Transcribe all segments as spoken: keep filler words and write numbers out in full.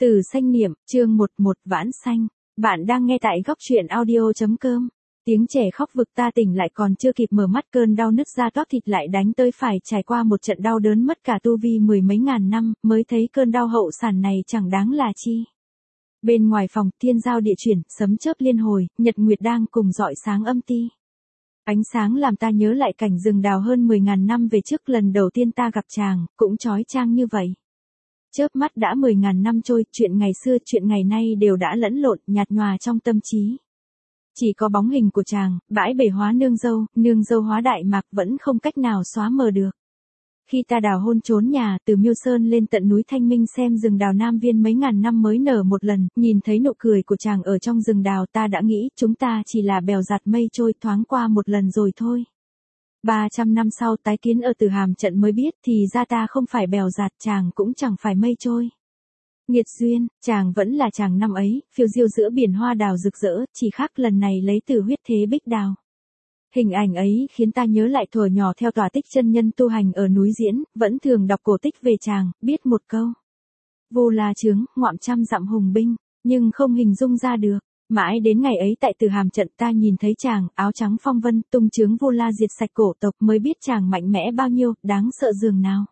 Từ Xanh Niệm, chương một một Vãn Xanh. Bạn đang nghe tại góc truyện audio.com. Tiếng trẻ khóc vực ta tỉnh lại còn chưa kịp mở mắt cơn đau nứt da toác thịt lại đánh tới phải trải qua một trận đau đớn mất cả tu vi mười mấy ngàn năm mới thấy cơn đau hậu sản này chẳng đáng là chi. Bên ngoài phòng thiên giao địa chuyển, sấm chớp liên hồi, nhật nguyệt đang cùng rọi sáng âm ti. Ánh sáng làm ta nhớ lại cảnh rừng đào hơn mười ngàn năm về trước lần đầu tiên ta gặp chàng, cũng chói chang như vậy. Chớp mắt đã mười ngàn năm trôi, chuyện ngày xưa, chuyện ngày nay đều đã lẫn lộn, nhạt nhòa trong tâm trí. Chỉ có bóng hình của chàng, bãi bể hóa nương dâu, nương dâu hóa đại mạc vẫn không cách nào xóa mờ được. Khi ta đào hôn trốn nhà, từ Miêu Sơn lên tận núi Thanh Minh xem rừng đào Nam Viên mấy ngàn năm mới nở một lần, nhìn thấy nụ cười của chàng ở trong rừng đào ta đã nghĩ chúng ta chỉ là bèo giạt mây trôi thoáng qua một lần rồi thôi. ba trăm năm sau tái kiến ở Từ Hàm trận mới biết thì ra ta không phải bèo giạt, chàng cũng chẳng phải mây trôi. Nghiệt duyên, chàng vẫn là chàng năm ấy, phiêu diêu giữa biển hoa đào rực rỡ, chỉ khác lần này lấy từ huyết thế bích đào. Hình ảnh ấy khiến ta nhớ lại thuở nhỏ theo tòa tích chân nhân tu hành ở núi Diễn, vẫn thường đọc cổ tích về chàng, biết một câu. Vô la chướng, ngoạm trăm dặm hùng binh, nhưng không hình dung ra được. Mãi đến ngày ấy tại Từ Hàm trận ta nhìn thấy chàng, áo trắng phong vân, tung chướng vô la diệt sạch cổ tộc mới biết chàng mạnh mẽ bao nhiêu, đáng sợ dường nào.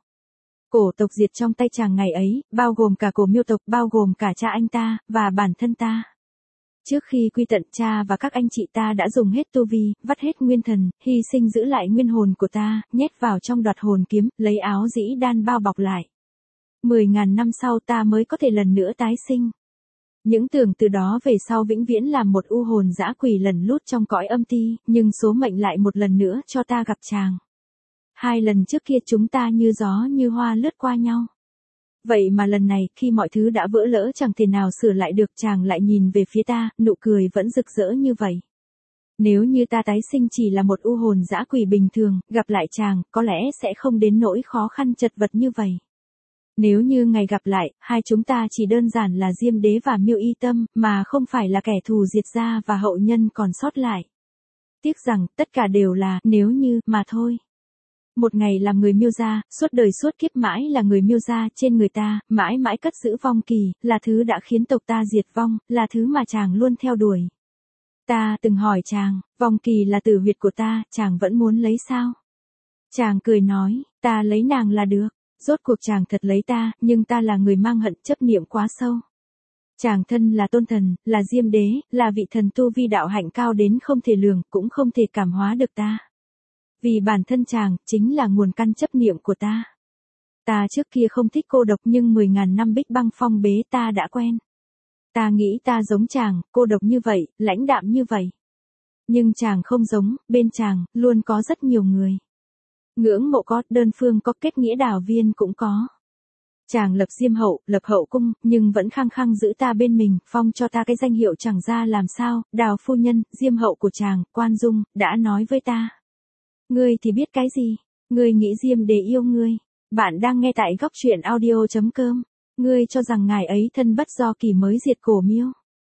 Cổ tộc diệt trong tay chàng ngày ấy, bao gồm cả cổ Miêu tộc, bao gồm cả cha anh ta, và bản thân ta. Trước khi quy tận cha và các anh chị ta đã dùng hết tu vi, vắt hết nguyên thần, hy sinh giữ lại nguyên hồn của ta, nhét vào trong đoạt hồn kiếm, lấy áo dĩ đan bao bọc lại. Mười ngàn năm sau ta mới có thể lần nữa tái sinh. Những tưởng từ đó về sau vĩnh viễn làm một u hồn dã quỷ lẩn lút trong cõi âm ti, nhưng số mệnh lại một lần nữa cho ta gặp chàng. Hai lần trước kia chúng ta như gió như hoa lướt qua nhau. Vậy mà lần này, khi mọi thứ đã vỡ lỡ chẳng thể nào sửa lại được, chàng lại nhìn về phía ta, nụ cười vẫn rực rỡ như vậy. Nếu như ta tái sinh chỉ là một u hồn dã quỷ bình thường, gặp lại chàng, có lẽ sẽ không đến nỗi khó khăn chật vật như vậy. Nếu như ngày gặp lại, hai chúng ta chỉ đơn giản là Diêm Đế và Miêu Y Tâm, mà không phải là kẻ thù diệt gia và hậu nhân còn sót lại. Tiếc rằng, tất cả đều là, nếu như, mà thôi. Một ngày làm người Miêu gia, suốt đời suốt kiếp mãi là người Miêu gia, trên người ta, mãi mãi cất giữ vong kỳ, là thứ đã khiến tộc ta diệt vong, là thứ mà chàng luôn theo đuổi. Ta từng hỏi chàng, vong kỳ là tử huyệt của ta, chàng vẫn muốn lấy sao? Chàng cười nói, ta lấy nàng là được. Rốt cuộc chàng thật lấy ta, nhưng ta là người mang hận chấp niệm quá sâu. Chàng thân là tôn thần, là Diêm Đế, là vị thần tu vi đạo hạnh cao đến không thể lường, cũng không thể cảm hóa được ta. Vì bản thân chàng, chính là nguồn căn chấp niệm của ta. Ta trước kia không thích cô độc nhưng mười ngàn năm bích băng phong bế ta đã quen. Ta nghĩ ta giống chàng, cô độc như vậy, lãnh đạm như vậy. Nhưng chàng không giống, bên chàng, luôn có rất nhiều người. Ngưỡng mộ có, đơn phương có, kết nghĩa đào viên cũng có. Chàng lập Diêm hậu, lập hậu cung, nhưng vẫn khăng khăng giữ ta bên mình, phong cho ta cái danh hiệu chẳng ra làm sao, đào phu nhân, Diêm hậu của chàng, Quan Dung, đã nói với ta. Ngươi thì biết cái gì? Ngươi nghĩ Diêm Đế yêu ngươi. Bạn đang nghe tại góc truyện audio.com. Ngươi cho rằng ngài ấy thân bất do kỳ mới diệt cổ Miêu.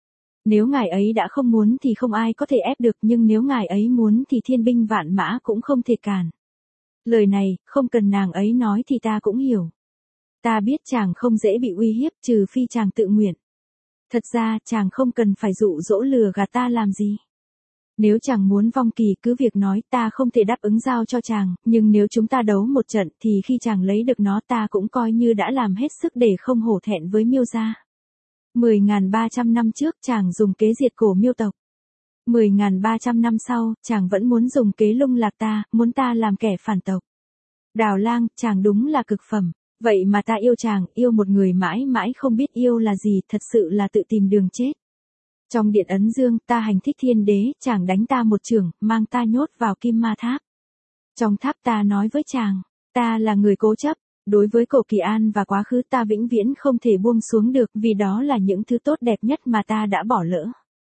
Nếu ngài ấy đã không muốn thì không ai có thể ép được, nhưng nếu ngài ấy muốn thì thiên binh vạn mã cũng không thể cản. Lời này, không cần nàng ấy nói thì ta cũng hiểu. Ta biết chàng không dễ bị uy hiếp trừ phi chàng tự nguyện. Thật ra chàng không cần phải dụ dỗ lừa gạt ta làm gì. Nếu chàng muốn vong kỳ cứ việc nói, ta không thể đáp ứng giao cho chàng, nhưng nếu chúng ta đấu một trận thì khi chàng lấy được nó ta cũng coi như đã làm hết sức để không hổ thẹn với Miêu gia. Mười ngàn ba trăm năm trước chàng dùng kế diệt cổ Miêu tộc. Mười ngàn ba trăm năm sau, chàng vẫn muốn dùng kế lung lạc ta, muốn ta làm kẻ phản tộc. Đào Lang, chàng đúng là cực phẩm. Vậy mà ta yêu chàng, yêu một người mãi mãi không biết yêu là gì, thật sự là tự tìm đường chết. Trong điện ấn dương, ta hành thích thiên đế, chàng đánh ta một chưởng, mang ta nhốt vào kim ma tháp. Trong tháp ta nói với chàng, ta là người cố chấp, đối với cổ Kỳ An và quá khứ ta vĩnh viễn không thể buông xuống được, vì đó là những thứ tốt đẹp nhất mà ta đã bỏ lỡ.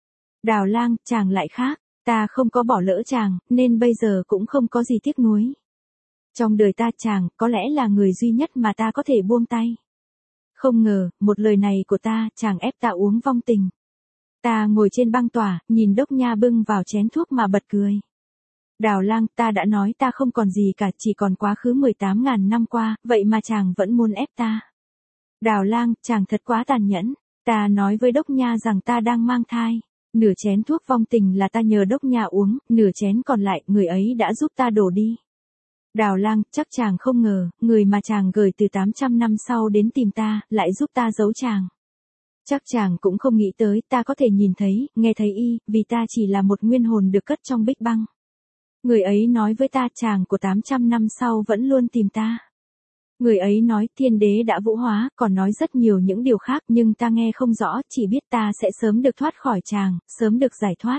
Đào Lang, chàng lại khác, ta không có bỏ lỡ chàng, nên bây giờ cũng không có gì tiếc nuối. Trong đời ta chàng, có lẽ là người duy nhất mà ta có thể buông tay. Không ngờ, một lời này của ta, chàng ép ta uống vong tình. Ta ngồi trên băng tỏa, nhìn Đốc Nha bưng vào chén thuốc mà bật cười. Đào Lang, ta đã nói ta không còn gì cả, chỉ còn quá khứ mười tám ngàn năm qua, vậy mà chàng vẫn muốn ép ta. Đào Lang, chàng thật quá tàn nhẫn. Ta nói với Đốc Nha rằng ta đang mang thai. Nửa chén thuốc vong tình là ta nhờ Đốc Nha uống, nửa chén còn lại người ấy đã giúp ta đổ đi. Đào Lang, chắc chàng không ngờ, người mà chàng gửi từ tám trăm năm sau đến tìm ta, lại giúp ta giấu chàng. Chắc chàng cũng không nghĩ tới ta có thể nhìn thấy, nghe thấy y, vì ta chỉ là một nguyên hồn được cất trong bích băng. Người ấy nói với ta chàng của tám trăm năm sau vẫn luôn tìm ta. Người ấy nói thiên đế đã vũ hóa, còn nói rất nhiều những điều khác nhưng ta nghe không rõ, chỉ biết ta sẽ sớm được thoát khỏi chàng, sớm được giải thoát.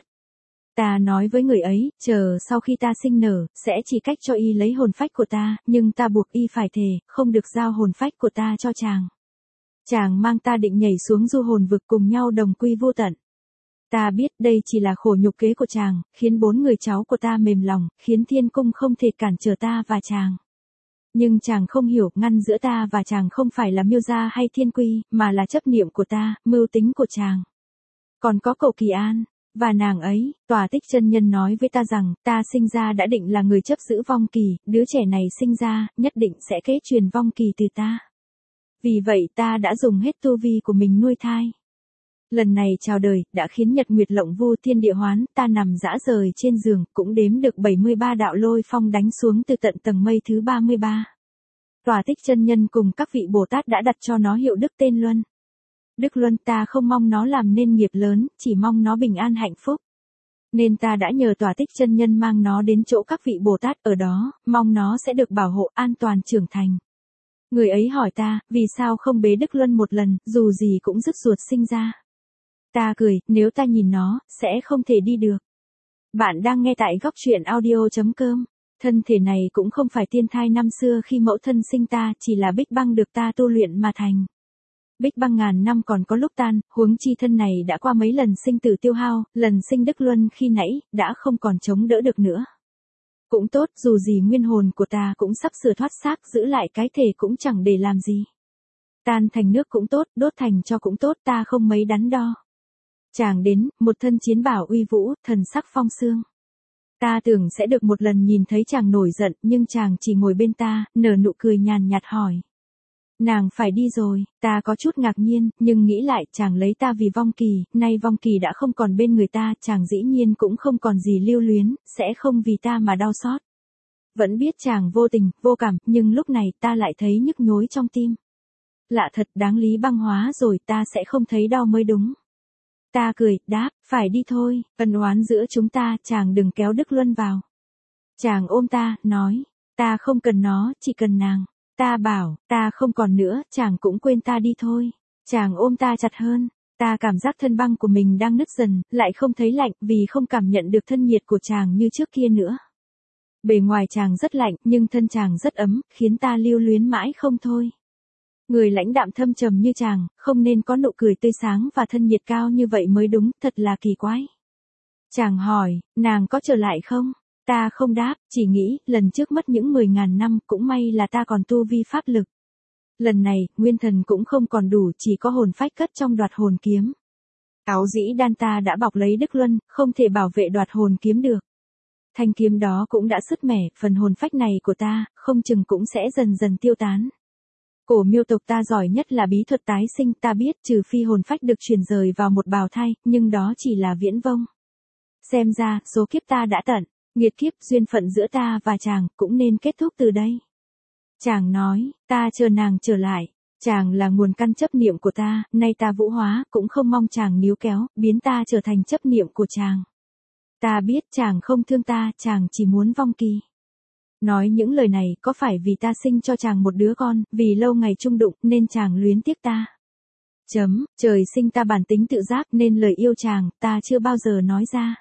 Ta nói với người ấy, chờ sau khi ta sinh nở, sẽ chỉ cách cho y lấy hồn phách của ta, nhưng ta buộc y phải thề, không được giao hồn phách của ta cho chàng. Chàng mang ta định nhảy xuống du hồn vực cùng nhau đồng quy vô tận. Ta biết đây chỉ là khổ nhục kế của chàng, khiến bốn người cháu của ta mềm lòng, khiến thiên cung không thể cản trở ta và chàng. Nhưng chàng không hiểu, ngăn giữa ta và chàng không phải là Miêu Gia hay Thiên Quy, mà là chấp niệm của ta, mưu tính của chàng. Còn có cậu Kỳ An, và nàng ấy, Tòa Tích Chân Nhân nói với ta rằng, ta sinh ra đã định là người chấp giữ vong kỳ, đứa trẻ này sinh ra, nhất định sẽ kế truyền vong kỳ từ ta. Vì vậy ta đã dùng hết tu vi của mình nuôi thai. Lần này chào đời, đã khiến nhật nguyệt lộng vu thiên địa hoán, ta nằm dã rời trên giường, cũng đếm được bảy mươi ba đạo lôi phong đánh xuống từ tận tầng mây thứ ba mươi ba. Tòa Tích Chân Nhân cùng các vị Bồ Tát đã đặt cho nó hiệu Đức tên Luân. Đức Luân, ta không mong nó làm nên nghiệp lớn, chỉ mong nó bình an hạnh phúc. Nên ta đã nhờ Tòa Tích Chân Nhân mang nó đến chỗ các vị Bồ Tát ở đó, mong nó sẽ được bảo hộ an toàn trưởng thành. Người ấy hỏi ta, vì sao không bế Đức Luân một lần, dù gì cũng dứt ruột sinh ra. Ta cười, nếu ta nhìn nó, sẽ không thể đi được. Bạn đang nghe tại góc truyện audio chấm com. Thân thể này cũng không phải tiên thai năm xưa khi mẫu thân sinh ta, chỉ là bích băng được ta tu luyện mà thành. Bích băng ngàn năm còn có lúc tan, huống chi thân này đã qua mấy lần sinh tử tiêu hao, lần sinh Đức Luân khi nãy, đã không còn chống đỡ được nữa. Cũng tốt, dù gì nguyên hồn của ta cũng sắp sửa thoát xác, giữ lại cái thể cũng chẳng để làm gì. Tan thành nước cũng tốt, đốt thành cho cũng tốt, ta không mấy đắn đo. Chàng đến, một thân chiến bảo uy vũ, thần sắc phong sương. Ta tưởng sẽ được một lần nhìn thấy chàng nổi giận, nhưng chàng chỉ ngồi bên ta, nở nụ cười nhàn nhạt hỏi. Nàng phải đi rồi, ta có chút ngạc nhiên, nhưng nghĩ lại chàng lấy ta vì vong kỳ, nay vong kỳ đã không còn bên người ta, chàng dĩ nhiên cũng không còn gì lưu luyến, sẽ không vì ta mà đau xót. Vẫn biết chàng vô tình, vô cảm, nhưng lúc này ta lại thấy nhức nhối trong tim. Lạ thật, đáng lý băng hóa rồi ta sẽ không thấy đau mới đúng. Ta cười, đáp, phải đi thôi, ân oán giữa chúng ta, chàng đừng kéo Đức Luân vào. Chàng ôm ta, nói, ta không cần nó, chỉ cần nàng. Ta bảo, ta không còn nữa, chàng cũng quên ta đi thôi. Chàng ôm ta chặt hơn, ta cảm giác thân băng của mình đang nứt dần, lại không thấy lạnh vì không cảm nhận được thân nhiệt của chàng như trước kia nữa. Bề ngoài chàng rất lạnh, nhưng thân chàng rất ấm, khiến ta lưu luyến mãi không thôi. Người lãnh đạm thâm trầm như chàng, không nên có nụ cười tươi sáng và thân nhiệt cao như vậy mới đúng, thật là kỳ quái. Chàng hỏi, nàng có trở lại không? Ta không đáp, chỉ nghĩ, lần trước mất những mười ngàn năm, cũng may là ta còn tu vi pháp lực. Lần này, nguyên thần cũng không còn đủ, chỉ có hồn phách cất trong đoạt hồn kiếm. Áo dĩ đan ta đã bọc lấy Đức Luân, không thể bảo vệ đoạt hồn kiếm được. Thanh kiếm đó cũng đã sứt mẻ, phần hồn phách này của ta, không chừng cũng sẽ dần dần tiêu tán. Cổ Miêu tộc ta giỏi nhất là bí thuật tái sinh, ta biết trừ phi hồn phách được chuyển rời vào một bào thai, nhưng đó chỉ là viễn vông. Xem ra, số kiếp ta đã tận, nghiệt kiếp duyên phận giữa ta và chàng cũng nên kết thúc từ đây. Chàng nói, ta chờ nàng trở lại, chàng là nguồn căn chấp niệm của ta, nay ta vũ hóa, cũng không mong chàng níu kéo, biến ta trở thành chấp niệm của chàng. Ta biết chàng không thương ta, chàng chỉ muốn vong kỳ. Nói những lời này có phải vì ta sinh cho chàng một đứa con, vì lâu ngày chung đụng nên chàng luyến tiếc ta. Chấm, trời sinh ta bản tính tự giác nên lời yêu chàng ta chưa bao giờ nói ra.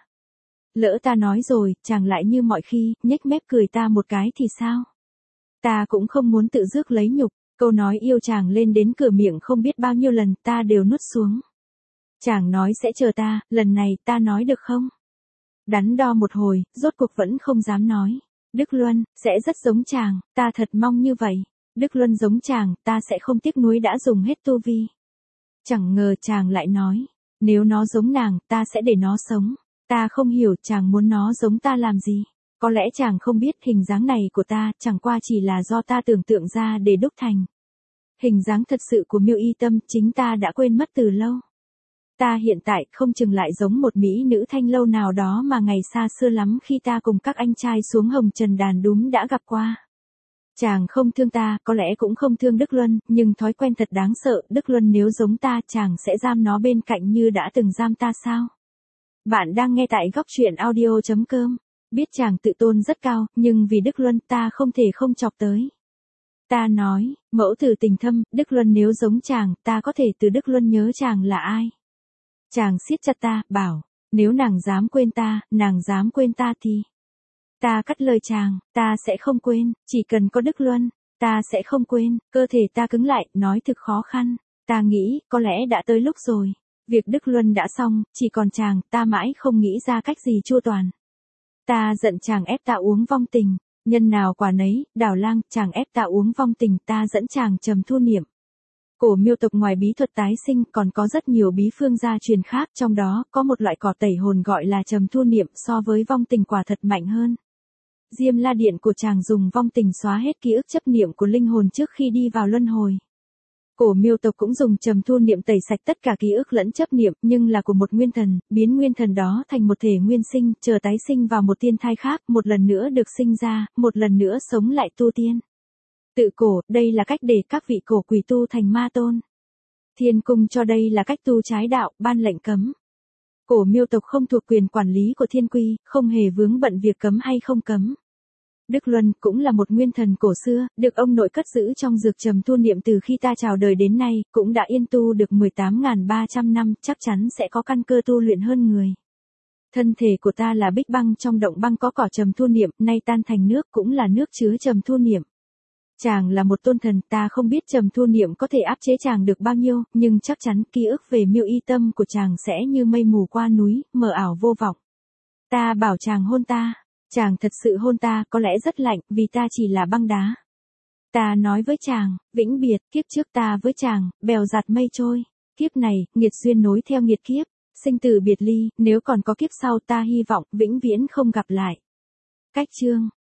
Lỡ ta nói rồi, chàng lại như mọi khi, nhếch mép cười ta một cái thì sao? Ta cũng không muốn tự rước lấy nhục, câu nói yêu chàng lên đến cửa miệng không biết bao nhiêu lần ta đều nuốt xuống. Chàng nói sẽ chờ ta, lần này ta nói được không? Đắn đo một hồi, rốt cuộc vẫn không dám nói. Đức Luân, sẽ rất giống chàng, ta thật mong như vậy. Đức Luân giống chàng, ta sẽ không tiếc nuối đã dùng hết tu vi. Chẳng ngờ chàng lại nói, nếu nó giống nàng, ta sẽ để nó sống. Ta không hiểu chàng muốn nó giống ta làm gì. Có lẽ chàng không biết hình dáng này của ta chẳng qua chỉ là do ta tưởng tượng ra để đúc thành. Hình dáng thật sự của Miêu Y Tâm chính ta đã quên mất từ lâu. Ta hiện tại không chừng lại giống một mỹ nữ thanh lâu nào đó mà ngày xa xưa lắm khi ta cùng các anh trai xuống hồng trần đàn đúm đã gặp qua. Chàng không thương ta, có lẽ cũng không thương Đức Luân, nhưng thói quen thật đáng sợ, Đức Luân nếu giống ta chàng sẽ giam nó bên cạnh như đã từng giam ta sao? Bạn đang nghe tại góc truyện audio chấm com. Biết chàng tự tôn rất cao, nhưng vì Đức Luân ta không thể không chọc tới. Ta nói, mẫu tử tình thâm, Đức Luân nếu giống chàng, ta có thể từ Đức Luân nhớ chàng là ai. Chàng siết chặt ta, bảo, nếu nàng dám quên ta, nàng dám quên ta thì... Ta cắt lời chàng, ta sẽ không quên, chỉ cần có Đức Luân, ta sẽ không quên, cơ thể ta cứng lại, nói thực khó khăn. Ta nghĩ, có lẽ đã tới lúc rồi. Việc Đức Luân đã xong, chỉ còn chàng, ta mãi không nghĩ ra cách gì chu toàn. Ta giận chàng ép ta uống vong tình, nhân nào quả nấy, Đào Lang, chàng ép ta uống vong tình, ta dẫn chàng trầm thu niệm. Cổ Miêu tộc ngoài bí thuật tái sinh còn có rất nhiều bí phương gia truyền khác, trong đó có một loại cỏ tẩy hồn gọi là trầm thu niệm, so với vong tình quả thật mạnh hơn. Diêm La Điện của chàng dùng vong tình xóa hết ký ức chấp niệm của linh hồn trước khi đi vào luân hồi. Cổ Miêu tộc cũng dùng trầm thu niệm tẩy sạch tất cả ký ức lẫn chấp niệm, nhưng là của một nguyên thần, biến nguyên thần đó thành một thể nguyên sinh, chờ tái sinh vào một tiên thai khác, một lần nữa được sinh ra, một lần nữa sống lại tu tiên. Tự cổ, đây là cách để các vị cổ quỷ tu thành ma tôn. Thiên cung cho đây là cách tu trái đạo, ban lệnh cấm. Cổ Miêu tộc không thuộc quyền quản lý của thiên quy, không hề vướng bận việc cấm hay không cấm. Đức Luân cũng là một nguyên thần cổ xưa, được ông nội cất giữ trong dược trầm thu niệm từ khi ta chào đời đến nay, cũng đã yên tu được mười tám nghìn ba trăm năm, chắc chắn sẽ có căn cơ tu luyện hơn người. Thân thể của ta là bích băng trong động băng có cỏ trầm thu niệm, nay tan thành nước cũng là nước chứa trầm thu niệm. Chàng là một tôn thần, ta không biết trầm thu niệm có thể áp chế chàng được bao nhiêu, nhưng chắc chắn ký ức về Miêu Y Tâm của chàng sẽ như mây mù qua núi, mờ ảo vô vọng. Ta bảo chàng hôn ta. Chàng thật sự hôn ta, có lẽ rất lạnh, vì ta chỉ là băng đá. Ta nói với chàng, vĩnh biệt, kiếp trước ta với chàng, bèo giạt mây trôi. Kiếp này, nghiệt duyên nối theo nghiệt kiếp, sinh tử biệt ly, nếu còn có kiếp sau ta hy vọng, vĩnh viễn không gặp lại. Cách chương